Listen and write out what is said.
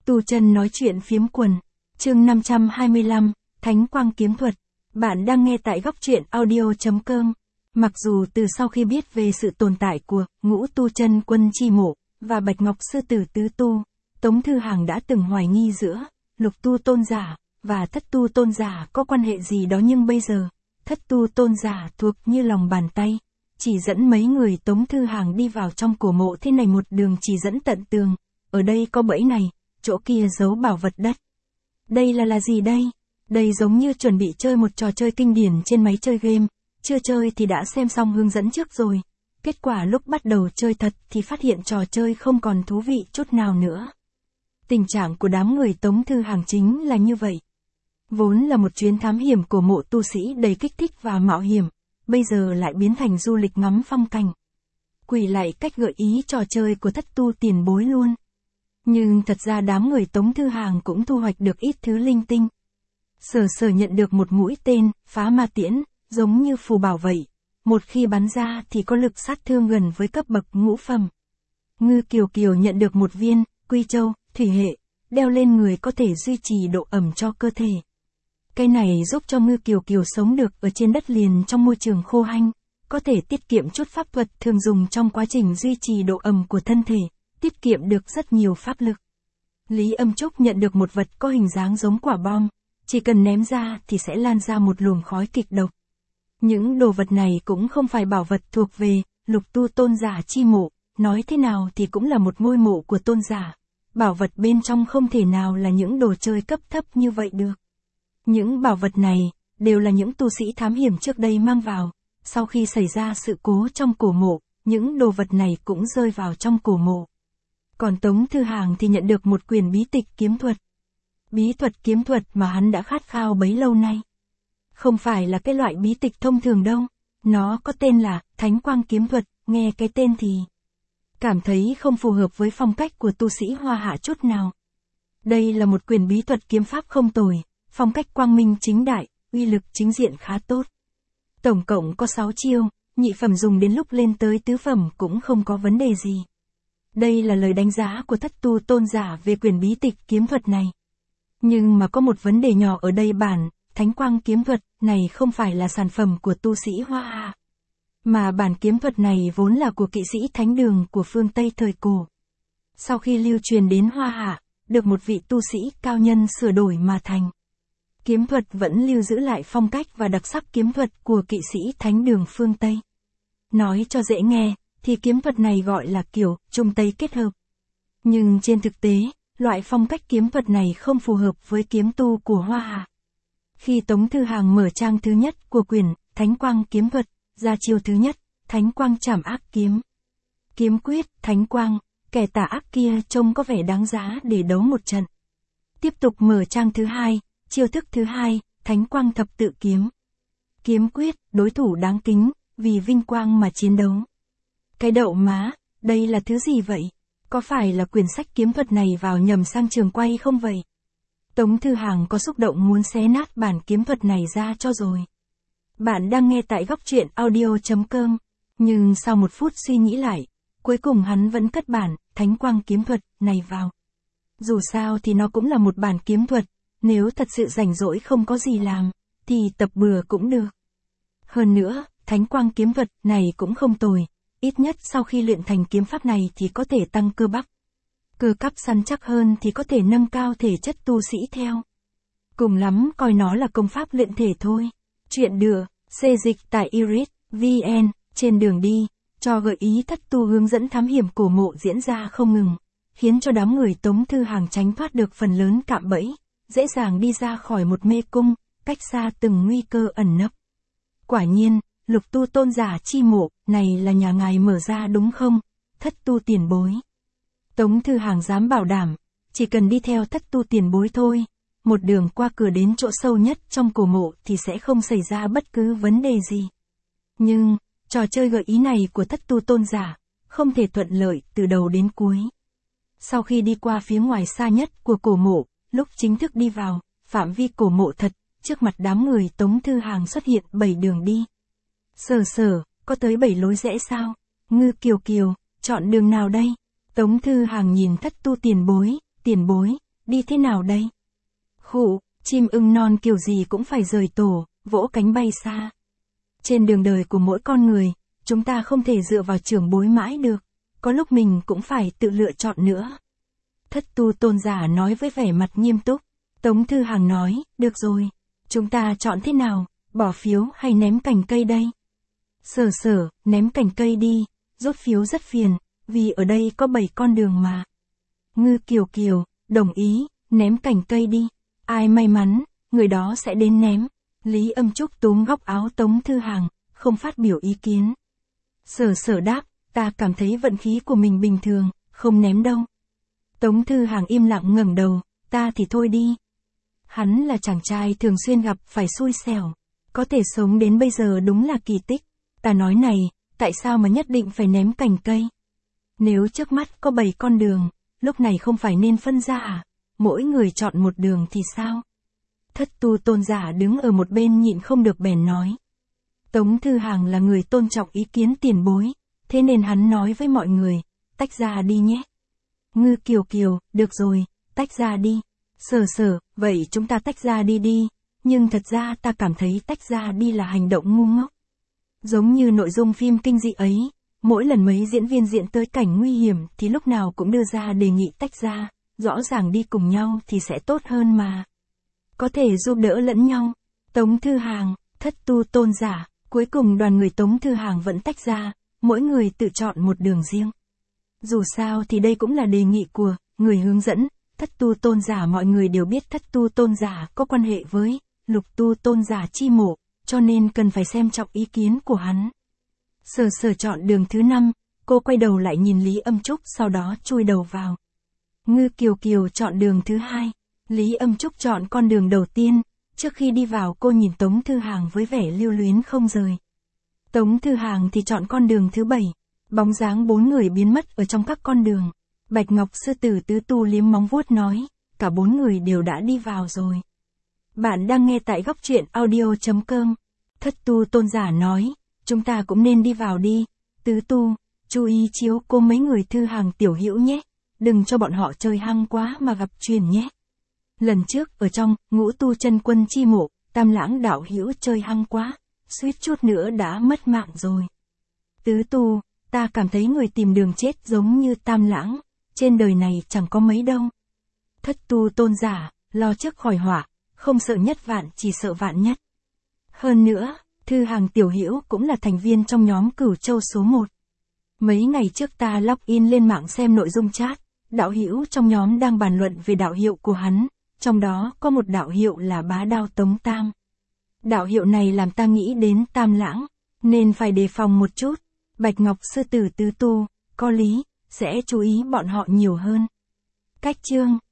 Tu Chân nói chuyện phiếm quần. Chương 525, Thánh Quang Kiếm Thuật. Bạn đang nghe tại góc truyện audio.com. Mặc dù từ sau khi biết về sự tồn tại của Ngũ Tu Chân Quân Chi Mộ và Bạch Ngọc Sư Tử Tứ Tu, Tống Thư Hàng đã từng hoài nghi giữa Lục Tu Tôn Giả và Thất Tu Tôn Giả có quan hệ gì đó, nhưng bây giờ, Thất Tu Tôn Giả thuộc như lòng bàn tay, chỉ dẫn mấy người Tống Thư Hàng đi vào trong cổ mộ thế này, một đường chỉ dẫn tận tường. Ở đây có bẫy này, chỗ kia giấu bảo vật đất. Đây là gì đây? Đây giống như chuẩn bị chơi một trò chơi kinh điển trên máy chơi game, chưa chơi thì đã xem xong hướng dẫn trước rồi. Kết quả lúc bắt đầu chơi thật thì phát hiện trò chơi không còn thú vị chút nào nữa. Tình trạng của đám người Tống Thư Hàng chính là như vậy. Vốn là một chuyến thám hiểm cổ mộ tu sĩ đầy kích thích và mạo hiểm, bây giờ lại biến thành du lịch ngắm phong cảnh. Quỷ lại cách gợi ý trò chơi của Thất Tu tiền bối luôn. Nhưng thật ra đám người Tống Thư Hàng cũng thu hoạch được ít thứ linh tinh. Sở nhận được một mũi tên, phá ma tiễn, giống như phù bảo vậy. Một khi bắn ra thì có lực sát thương gần với cấp bậc ngũ phẩm. Ngư Kiều nhận được một viên, quy châu, thủy hệ, đeo lên người có thể duy trì độ ẩm cho cơ thể. Cái này giúp cho Ngư Kiều sống được ở trên đất liền trong môi trường khô hanh, có thể tiết kiệm chút pháp thuật thường dùng trong quá trình duy trì độ ẩm của thân thể, tiết kiệm được rất nhiều pháp lực. Lý Âm Trúc nhận được một vật có hình dáng giống quả bom, chỉ cần ném ra thì sẽ lan ra một luồng khói kịch độc. Những đồ vật này cũng không phải bảo vật thuộc về Lục Tu Tôn Giả chi mộ, nói thế nào thì cũng là một ngôi mộ của tôn giả. Bảo vật bên trong không thể nào là những đồ chơi cấp thấp như vậy được. Những bảo vật này đều là những tu sĩ thám hiểm trước đây mang vào, sau khi xảy ra sự cố trong cổ mộ, những đồ vật này cũng rơi vào trong cổ mộ. Còn Tống Thư Hàng thì nhận được một quyển bí tịch kiếm thuật. Bí thuật kiếm thuật mà hắn đã khát khao bấy lâu nay. Không phải là cái loại bí tịch thông thường đâu, nó có tên là Thánh Quang Kiếm Thuật, nghe cái tên thì cảm thấy không phù hợp với phong cách của tu sĩ Hoa Hạ chút nào. Đây là một quyển bí thuật kiếm pháp không tồi, phong cách quang minh chính đại, uy lực chính diện khá tốt. Tổng cộng có 6 chiêu, nhị phẩm dùng đến lúc lên tới tứ phẩm cũng không có vấn đề gì. Đây là lời đánh giá của Thất Tu Tôn Giả về quyển bí tịch kiếm thuật này. Nhưng mà có một vấn đề nhỏ ở đây, bản Thánh Quang Kiếm Thuật này không phải là sản phẩm của tu sĩ Hoa Hạ, mà bản kiếm thuật này vốn là của kỵ sĩ thánh đường của phương Tây thời cổ. Sau khi lưu truyền đến Hoa Hạ, được một vị tu sĩ cao nhân sửa đổi mà thành. Kiếm thuật vẫn lưu giữ lại phong cách và đặc sắc kiếm thuật của kỵ sĩ thánh đường phương Tây. Nói cho dễ nghe, thì kiếm thuật này gọi là kiểu Trung Tây kết hợp. Nhưng trên thực tế, loại phong cách kiếm thuật này không phù hợp với kiếm tu của Hoa Hạ. Khi Tống Thư Hàng mở trang thứ nhất của quyển Thánh Quang Kiếm Thuật, ra chiêu thứ nhất, Thánh Quang Trảm Ác Kiếm. Kiếm quyết, Thánh Quang, kẻ tà ác kia trông có vẻ đáng giá để đấu một trận. Tiếp tục mở trang thứ hai, chiêu thức thứ hai, Thánh Quang Thập Tự Kiếm. Kiếm quyết, đối thủ đáng kính, vì vinh quang mà chiến đấu. Cái đậu má, đây là thứ gì vậy? Có phải là quyển sách kiếm thuật này vào nhầm sang trường quay không vậy? Tống Thư Hàng có xúc động muốn xé nát bản kiếm thuật này ra cho rồi. Bạn đang nghe tại góc truyện audio.com, nhưng sau một phút suy nghĩ lại, cuối cùng hắn vẫn cất bản Thánh Quang Kiếm Thuật này vào. Dù sao thì nó cũng là một bản kiếm thuật, nếu thật sự rảnh rỗi không có gì làm, thì tập bừa cũng được. Hơn nữa, Thánh Quang Kiếm Thuật này cũng không tồi, ít nhất sau khi luyện thành kiếm pháp này thì có thể tăng cơ bắp. Cơ bắp săn chắc hơn thì có thể nâng cao thể chất tu sĩ theo. Cùng lắm coi nó là công pháp luyện thể thôi. Chuyện được, xê dịch tại Iris, VN, trên đường đi, cho gợi ý Thất Tu hướng dẫn thám hiểm cổ mộ diễn ra không ngừng, khiến cho đám người Tống Thư Hàng tránh thoát được phần lớn cạm bẫy, dễ dàng đi ra khỏi một mê cung, cách xa từng nguy cơ ẩn nấp. Quả nhiên, Lục Tu Tôn Giả chi mộ, này là nhà ngài mở ra đúng không, Thất Tu tiền bối? Tống Thư Hàng dám bảo đảm, chỉ cần đi theo Thất Tu tiền bối thôi, một đường qua cửa đến chỗ sâu nhất trong cổ mộ thì sẽ không xảy ra bất cứ vấn đề gì. Nhưng, trò chơi gợi ý này của Thất Tu Tôn Giả, không thể thuận lợi từ đầu đến cuối. Sau khi đi qua phía ngoài xa nhất của cổ mộ, lúc chính thức đi vào phạm vi cổ mộ thật, trước mặt đám người Tống Thư Hàng xuất hiện 7 đường đi. Có tới 7 lối rẽ sao? Ngư Kiều, chọn đường nào đây? Tống Thư Hàng nhìn Thất Tu tiền bối, đi thế nào đây? Khụ, chim ưng non kiểu gì cũng phải rời tổ, vỗ cánh bay xa. Trên đường đời của mỗi con người, chúng ta không thể dựa vào trưởng bối mãi được, có lúc mình cũng phải tự lựa chọn nữa. Thất tu tôn giả nói với vẻ mặt nghiêm túc. Tống Thư Hàng nói, được rồi, chúng ta chọn thế nào, bỏ phiếu hay ném cành cây đây? Sở Sở, ném cành cây đi, rút phiếu rất phiền, vì ở đây có 7 con đường mà. Ngư Kiều Kiều, đồng ý, ném cành cây đi, ai may mắn, người đó sẽ đến ném. Lý Âm Trúc túm góc áo Tống Thư Hàng, không phát biểu ý kiến. Sở Sở đáp, ta cảm thấy vận khí của mình bình thường, không ném đâu. Tống Thư Hàng im lặng ngẩng đầu, ta thì thôi đi. Hắn là chàng trai thường xuyên gặp phải xui xẻo, có thể sống đến bây giờ đúng là kỳ tích. Ta nói này, tại sao mà nhất định phải ném cành cây? Nếu trước mắt có 7 con đường, lúc này không phải nên phân ra à? Mỗi người chọn một đường thì sao? Thất tu tôn giả đứng ở một bên nhịn không được bèn nói. Tống Thư Hàng là người tôn trọng ý kiến tiền bối, thế nên hắn nói với mọi người, tách ra đi nhé. Ngư Kiều Kiều, được rồi, tách ra đi. Sở Sở, vậy chúng ta tách ra đi đi, nhưng thật ra ta cảm thấy tách ra đi là hành động ngu ngốc. Giống như nội dung phim kinh dị ấy, mỗi lần mấy diễn viên diễn tới cảnh nguy hiểm thì lúc nào cũng đưa ra đề nghị tách ra, rõ ràng đi cùng nhau thì sẽ tốt hơn mà. Có thể giúp đỡ lẫn nhau. Tống Thư Hàng, thất tu tôn giả, cuối cùng đoàn người Tống Thư Hàng vẫn tách ra, mỗi người tự chọn một đường riêng. Dù sao thì đây cũng là đề nghị của người hướng dẫn, thất tu tôn giả. Mọi người đều biết thất tu tôn giả có quan hệ với lục tu tôn giả chi mộ, cho nên cần phải xem trọng ý kiến của hắn. Sở Sở chọn đường thứ 5, cô quay đầu lại nhìn Lý Âm Trúc sau đó chui đầu vào. Ngư Kiều Kiều chọn đường thứ 2, Lý Âm Trúc chọn con đường đầu tiên, trước khi đi vào cô nhìn Tống Thư Hàng với vẻ lưu luyến không rời. Tống Thư Hàng thì chọn con đường thứ 7, bóng dáng 4 người biến mất ở trong các con đường. Bạch Ngọc Sư Tử Tứ Tu liếm móng vuốt nói, cả 4 người đều đã đi vào rồi. Bạn đang nghe tại góc truyện audio.com. Thất tu tôn giả nói, chúng ta cũng nên đi vào đi. Tứ Tu, chú ý chiếu cố mấy người Thư Hàng tiểu hữu nhé, đừng cho bọn họ chơi hăng quá mà gặp truyền nhé. Lần trước ở trong Ngũ Tu Chân Quân chi mộ, Tam Lãng đạo hữu chơi hăng quá, suýt chút nữa đã mất mạng rồi. Tứ Tu, ta cảm thấy người tìm đường chết giống như Tam Lãng, trên đời này chẳng có mấy đâu. Thất tu tôn giả, lo trước khỏi họa, không sợ nhất vạn chỉ sợ vạn nhất. Hơn nữa, Thư Hàng tiểu hữu cũng là thành viên trong nhóm Cửu Châu số 1. Mấy ngày trước ta login lên mạng xem nội dung chat, đạo hữu trong nhóm đang bàn luận về đạo hiệu của hắn, trong đó có một đạo hiệu là Bá Đao Tống Tam. Đạo hiệu này làm ta nghĩ đến Tam Lãng, nên phải đề phòng một chút. Bạch Ngọc Sư Tử Tứ Tu, có lý, sẽ chú ý bọn họ nhiều hơn. Cách chương